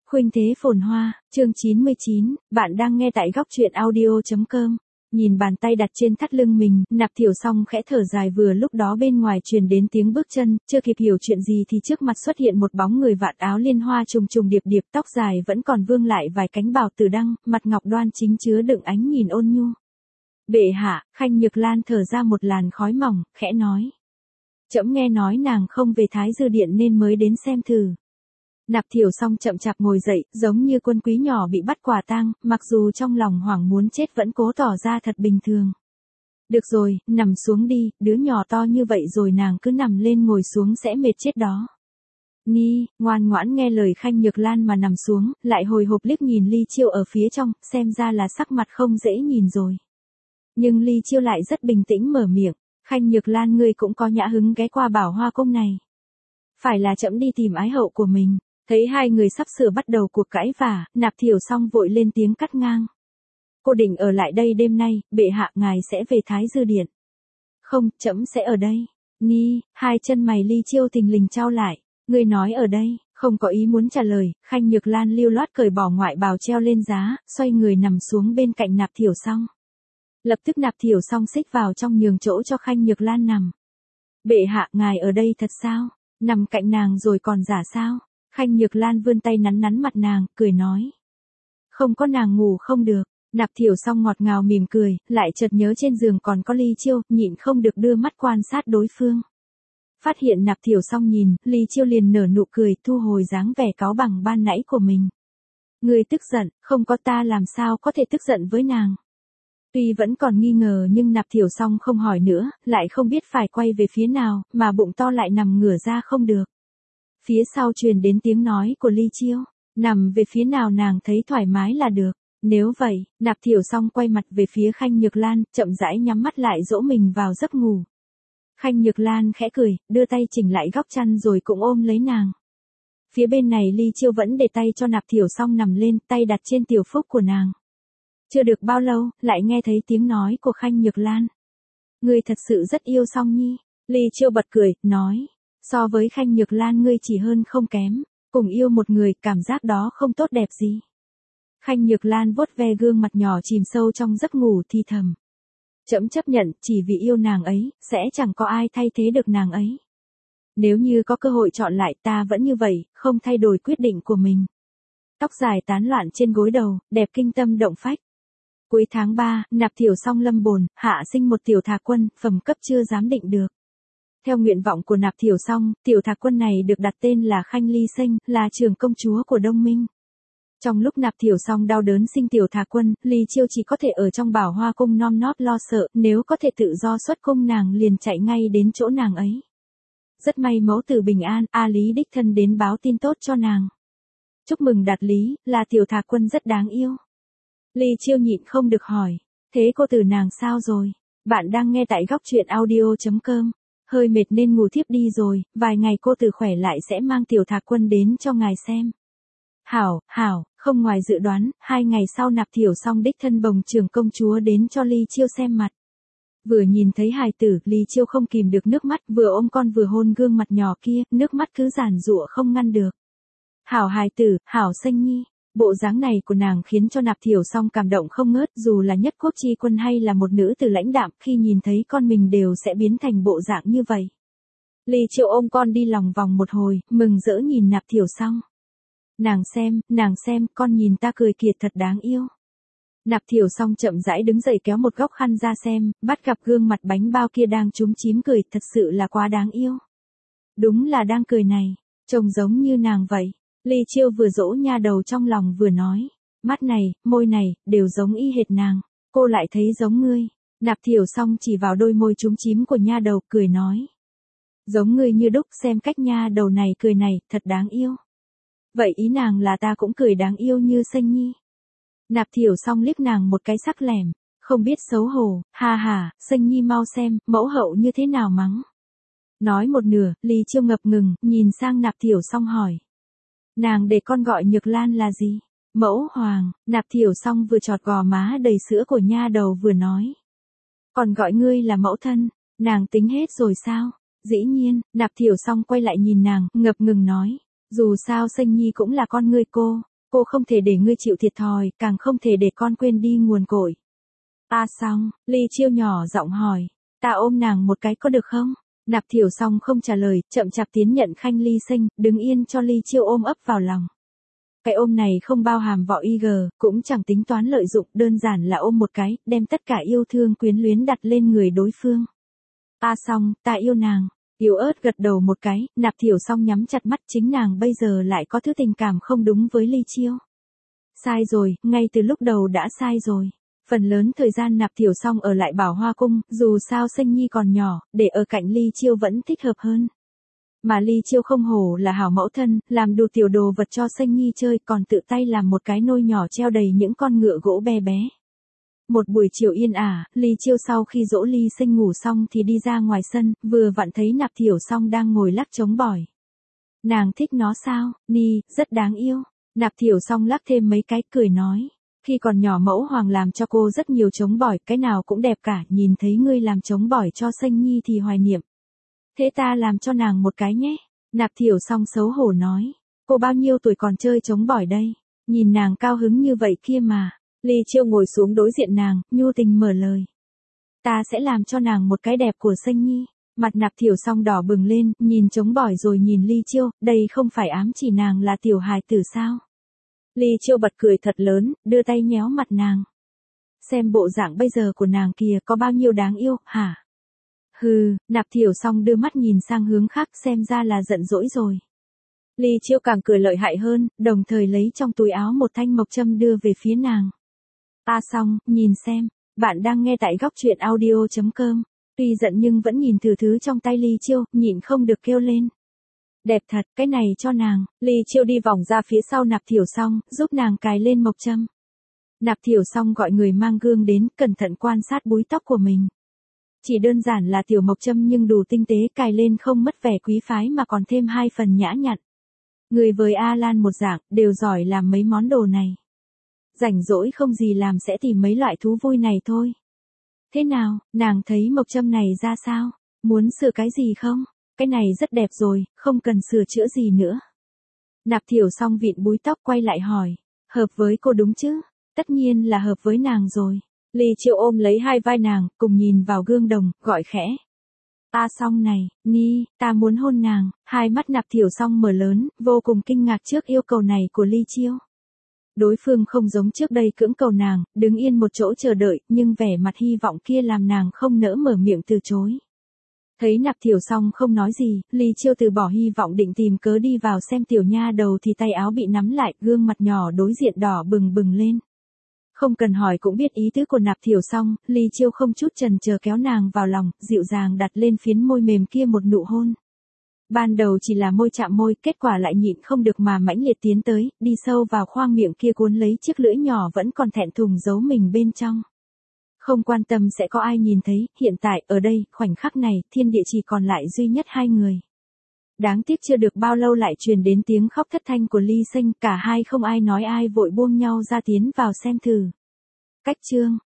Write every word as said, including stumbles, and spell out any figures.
Khuynh thế phồn hoa, chương chín mươi chín, bạn đang nghe tại góc truyện audio.com. Nhìn bàn tay đặt trên thắt lưng mình, Nạp Thiểu Song khẽ thở dài, vừa lúc đó bên ngoài truyền đến tiếng bước chân, chưa kịp hiểu chuyện gì thì trước mặt xuất hiện một bóng người vạt áo liên hoa trùng trùng điệp điệp, tóc dài vẫn còn vương lại vài cánh bào tử đăng, mặt ngọc đoan chính chứa đựng ánh nhìn ôn nhu. Bệ hạ, Khanh Nhược Lan thở ra một làn khói mỏng, khẽ nói. Trẫm nghe nói nàng không về Thái Dư Điện nên mới đến xem thử. Nạp Thiểu Song chậm chạp ngồi dậy, giống như quân quý nhỏ bị bắt quả tang, mặc dù trong lòng hoảng muốn chết vẫn cố tỏ ra thật bình thường. Được rồi, nằm xuống đi, đứa nhỏ to như vậy rồi nàng cứ nằm lên ngồi xuống sẽ mệt chết đó. Ni, ngoan ngoãn nghe lời Khanh Nhược Lan mà nằm xuống, lại hồi hộp liếc nhìn Ly Chiêu ở phía trong, xem ra là sắc mặt không dễ nhìn rồi. Nhưng Ly Chiêu lại rất bình tĩnh mở miệng, Khanh Nhược Lan ngươi cũng có nhã hứng ghé qua Bảo Hoa Cung này. Phải là trẫm đi tìm ái hậu của mình. Thấy hai người sắp sửa bắt đầu cuộc cãi vả, Nạp Thiểu Song vội lên tiếng cắt ngang. Cô định ở lại đây đêm nay, bệ hạ ngài sẽ về Thái Dư Điện. Không, trẫm sẽ ở đây. Ni, hai chân mày Ly Chiêu thình lình trao lại. Ngươi nói ở đây, không có ý muốn trả lời, Khanh Nhược Lan lưu loát cởi bỏ ngoại bào treo lên giá, xoay người nằm xuống bên cạnh Nạp Thiểu Song. Lập tức Nạp Thiểu Song xích vào trong nhường chỗ cho Khanh Nhược Lan nằm. Bệ hạ ngài ở đây thật sao? Nằm cạnh nàng rồi còn giả sao? Khanh Nhược Lan vươn tay nắn nắn mặt nàng, cười nói. Không có nàng ngủ không được. Nạp Thiểu Song ngọt ngào mỉm cười, lại chợt nhớ trên giường còn có Ly Chiêu, nhịn không được đưa mắt quan sát đối phương. Phát hiện Nạp Thiểu Song nhìn, Ly Chiêu liền nở nụ cười, thu hồi dáng vẻ cáu bẳn ban nãy của mình. Ngươi tức giận, không có ta làm sao có thể tức giận với nàng. Tuy vẫn còn nghi ngờ nhưng Nạp Thiểu Song không hỏi nữa, lại không biết phải quay về phía nào, mà bụng to lại nằm ngửa ra không được. Phía sau truyền đến tiếng nói của Ly Chiêu, nằm về phía nào nàng thấy thoải mái là được. Nếu vậy, Nạp Thiểu Song quay mặt về phía Khanh Nhược Lan, chậm rãi nhắm mắt lại dỗ mình vào giấc ngủ. Khanh Nhược Lan khẽ cười, đưa tay chỉnh lại góc chăn rồi cũng ôm lấy nàng. Phía bên này Ly Chiêu vẫn để tay cho Nạp Thiểu Song nằm lên, tay đặt trên tiểu phúc của nàng. Chưa được bao lâu, lại nghe thấy tiếng nói của Khanh Nhược Lan. Ngươi thật sự rất yêu Song Nhi. Ly Chiêu bật cười, nói. So với Khanh Nhược Lan ngươi chỉ hơn không kém, cùng yêu một người, cảm giác đó không tốt đẹp gì. Khanh Nhược Lan vuốt ve gương mặt nhỏ chìm sâu trong giấc ngủ thì thầm. Trẫm chấp nhận, chỉ vì yêu nàng ấy, sẽ chẳng có ai thay thế được nàng ấy. Nếu như có cơ hội chọn lại ta vẫn như vậy, không thay đổi quyết định của mình. Tóc dài tán loạn trên gối đầu, đẹp kinh tâm động phách. Cuối tháng ba, Nạp Thiểu Song lâm bồn, hạ sinh một tiểu thà quân, phẩm cấp chưa dám định được. Theo nguyện vọng của Nạp Thiểu Song, tiểu thà quân này được đặt tên là Khanh Ly Sinh, là trưởng công chúa của Đông Minh. Trong lúc Nạp Thiểu Song đau đớn sinh tiểu thà quân, Ly Chiêu chỉ có thể ở trong Bảo Hoa Cung non nót lo sợ, nếu có thể tự do xuất cung nàng liền chạy ngay đến chỗ nàng ấy. Rất may mẫu tử bình an, A Lý đích thân đến báo tin tốt cho nàng. Chúc mừng Đạt Lý, là tiểu thà quân rất đáng yêu. Ly Chiêu nhịn không được hỏi, thế cô tử nàng sao rồi? Bạn đang nghe tại góc truyện audio.com. Hơi mệt nên ngủ thiếp đi rồi, vài ngày cô tử khỏe lại sẽ mang tiểu thà quân đến cho ngài xem. Hảo, hảo, không ngoài dự đoán, hai ngày sau Nạp Thiểu Song đích thân bồng trưởng công chúa đến cho Ly Chiêu xem mặt. Vừa nhìn thấy hài tử, Ly Chiêu không kìm được nước mắt, vừa ôm con vừa hôn gương mặt nhỏ kia, nước mắt cứ giàn giụa không ngăn được. Hảo hài tử, hảo Xanh Nhi. Bộ dáng này của nàng khiến cho Nạp Thiểu Song cảm động không ngớt, dù là nhất quốc chi quân hay là một nữ tử lãnh đạm, khi nhìn thấy con mình đều sẽ biến thành bộ dạng như vậy. Ly Chiêu ôm con đi lòng vòng một hồi, mừng rỡ nhìn Nạp Thiểu Song. Nàng xem, nàng xem, con nhìn ta cười kìa thật đáng yêu. Nạp Thiểu Song chậm rãi đứng dậy kéo một góc khăn ra xem, bắt gặp gương mặt bánh bao kia đang chúm chím cười, thật sự là quá đáng yêu. Đúng là đang cười này, trông giống như nàng vậy. Ly Chiêu vừa dỗ nha đầu trong lòng vừa nói, mắt này, môi này, đều giống y hệt nàng, cô lại thấy giống ngươi. Nạp Thiểu Song chỉ vào đôi môi chúm chím của nha đầu, cười nói. Giống ngươi như đúc, xem cách nha đầu này cười này, thật đáng yêu. Vậy ý nàng là ta cũng cười đáng yêu như Xanh Nhi. Nạp Thiểu Song liếc nàng một cái sắc lẻm, không biết xấu hổ, ha ha, Xanh Nhi mau xem, mẫu hậu như thế nào mắng. Nói một nửa, Ly Chiêu ngập ngừng, nhìn sang Nạp Thiểu Song hỏi. Nàng để con gọi Nhược Lan là gì? Mẫu hoàng. Nạp Thiểu Song vừa chọt gò má đầy sữa của nha đầu vừa nói. Còn gọi ngươi là mẫu thân, nàng tính hết rồi sao? Dĩ nhiên. Nạp Thiểu Song quay lại nhìn nàng, ngập ngừng nói. Dù sao Xanh Nhi cũng là con ngươi cô, Cô không thể để ngươi chịu thiệt thòi, càng không thể để con quên đi nguồn cội. A Song, Ly Chiêu nhỏ giọng hỏi. Ta ôm nàng một cái có được không? Nạp Thiểu Song không trả lời, chậm chạp tiến nhận khanh ly sinh, đứng yên cho Ly Chiêu ôm ấp vào lòng. Cái ôm này không bao hàm vỏ y gờ, cũng chẳng tính toán lợi dụng, đơn giản là ôm một cái, đem tất cả yêu thương quyến luyến đặt lên người đối phương. A Song, ta yêu nàng. Yếu ớt gật đầu một cái, Nạp Thiểu Song nhắm chặt mắt, chính nàng bây giờ lại có thứ tình cảm không đúng với Ly Chiêu. Sai rồi, ngay từ lúc đầu đã sai rồi. Phần lớn thời gian Nạp Thiểu Song ở lại Bảo Hoa Cung, dù sao Sanh Nhi còn nhỏ, để ở cạnh Ly Chiêu vẫn thích hợp hơn. Mà Ly Chiêu không hổ là hảo mẫu thân, làm đủ tiểu đồ vật cho Sanh Nhi chơi, còn tự tay làm một cái nôi nhỏ treo đầy những con ngựa gỗ bé bé. Một buổi chiều yên ả, Ly Chiêu sau khi dỗ Ly Sinh ngủ xong thì đi ra ngoài sân, vừa vặn thấy Nạp Thiểu Song đang ngồi lắc trống bỏi. Nàng thích nó sao, Ni, rất đáng yêu. Nạp Thiểu Song lắc thêm mấy cái, cười nói. Khi còn nhỏ mẫu hoàng làm cho cô rất nhiều trống bỏi, cái nào cũng đẹp cả, nhìn thấy ngươi làm trống bỏi cho Sanh Nhi thì hoài niệm. Thế ta làm cho nàng một cái nhé. Nạp Thiểu Song xấu hổ nói. Cô bao nhiêu tuổi còn chơi trống bỏi đây? Nhìn nàng cao hứng như vậy kia mà. Ly Chiêu ngồi xuống đối diện nàng, nhu tình mở lời. Ta sẽ làm cho nàng một cái đẹp của Sanh Nhi. Mặt Nạp Thiểu Song đỏ bừng lên, nhìn trống bỏi rồi nhìn Ly Chiêu, đây không phải ám chỉ nàng là tiểu hài tử sao? Ly Chiêu bật cười thật lớn, đưa tay nhéo mặt nàng. Xem bộ dạng bây giờ của nàng kìa có bao nhiêu đáng yêu, hả? Hừ, Nạp Thiểu Song đưa mắt nhìn sang hướng khác, xem ra là giận dỗi rồi. Ly Chiêu càng cười lợi hại hơn, đồng thời lấy trong túi áo một thanh mộc châm đưa về phía nàng. A Song, nhìn xem, bạn đang nghe tại góc truyện audio chấm com. Tuy giận nhưng vẫn nhìn thử thứ trong tay Ly Chiêu, nhịn không được kêu lên. Đẹp thật, cái này cho nàng. Ly Chiêu đi vòng ra phía sau Nạp Thiểu Song, giúp nàng cài lên mộc châm. Nạp Thiểu Song gọi người mang gương đến, cẩn thận quan sát búi tóc của mình. Chỉ đơn giản là tiểu mộc châm nhưng đủ tinh tế, cài lên không mất vẻ quý phái mà còn thêm hai phần nhã nhặn. Người với A Lan một dạng, đều giỏi làm mấy món đồ này. Rảnh rỗi không gì làm sẽ tìm mấy loại thú vui này thôi. Thế nào, nàng thấy mộc châm này ra sao? Muốn sửa cái gì không? Cái này rất đẹp rồi, không cần sửa chữa gì nữa. Nạp Thiểu Song vịn búi tóc quay lại hỏi. Hợp với cô đúng chứ? Tất nhiên là hợp với nàng rồi. Ly Chiêu ôm lấy hai vai nàng, cùng nhìn vào gương đồng, gọi khẽ. A Song này, Ni, ta muốn hôn nàng. Hai mắt Nạp Thiểu Song mở lớn, vô cùng kinh ngạc trước yêu cầu này của Ly Chiêu. Đối phương không giống trước đây cưỡng cầu nàng, đứng yên một chỗ chờ đợi, nhưng vẻ mặt hy vọng kia làm nàng không nỡ mở miệng từ chối. Thấy Nạp Thiểu Song không nói gì, Ly Chiêu từ bỏ hy vọng định tìm cớ đi vào xem tiểu nha đầu thì tay áo bị nắm lại, gương mặt nhỏ đối diện đỏ bừng bừng lên. Không cần hỏi cũng biết ý tứ của Nạp Thiểu Song, Ly Chiêu không chút chần chờ kéo nàng vào lòng, dịu dàng đặt lên phiến môi mềm kia một nụ hôn. Ban đầu chỉ là môi chạm môi, kết quả lại nhịn không được mà mãnh liệt tiến tới, đi sâu vào khoang miệng kia cuốn lấy chiếc lưỡi nhỏ vẫn còn thẹn thùng giấu mình bên trong. Không quan tâm sẽ có ai nhìn thấy, hiện tại, ở đây, khoảnh khắc này, thiên địa chỉ còn lại duy nhất hai người. Đáng tiếc chưa được bao lâu lại truyền đến tiếng khóc thất thanh của Ly Sinh, cả hai không ai nói ai vội buông nhau ra tiến vào xem thử. Cách chương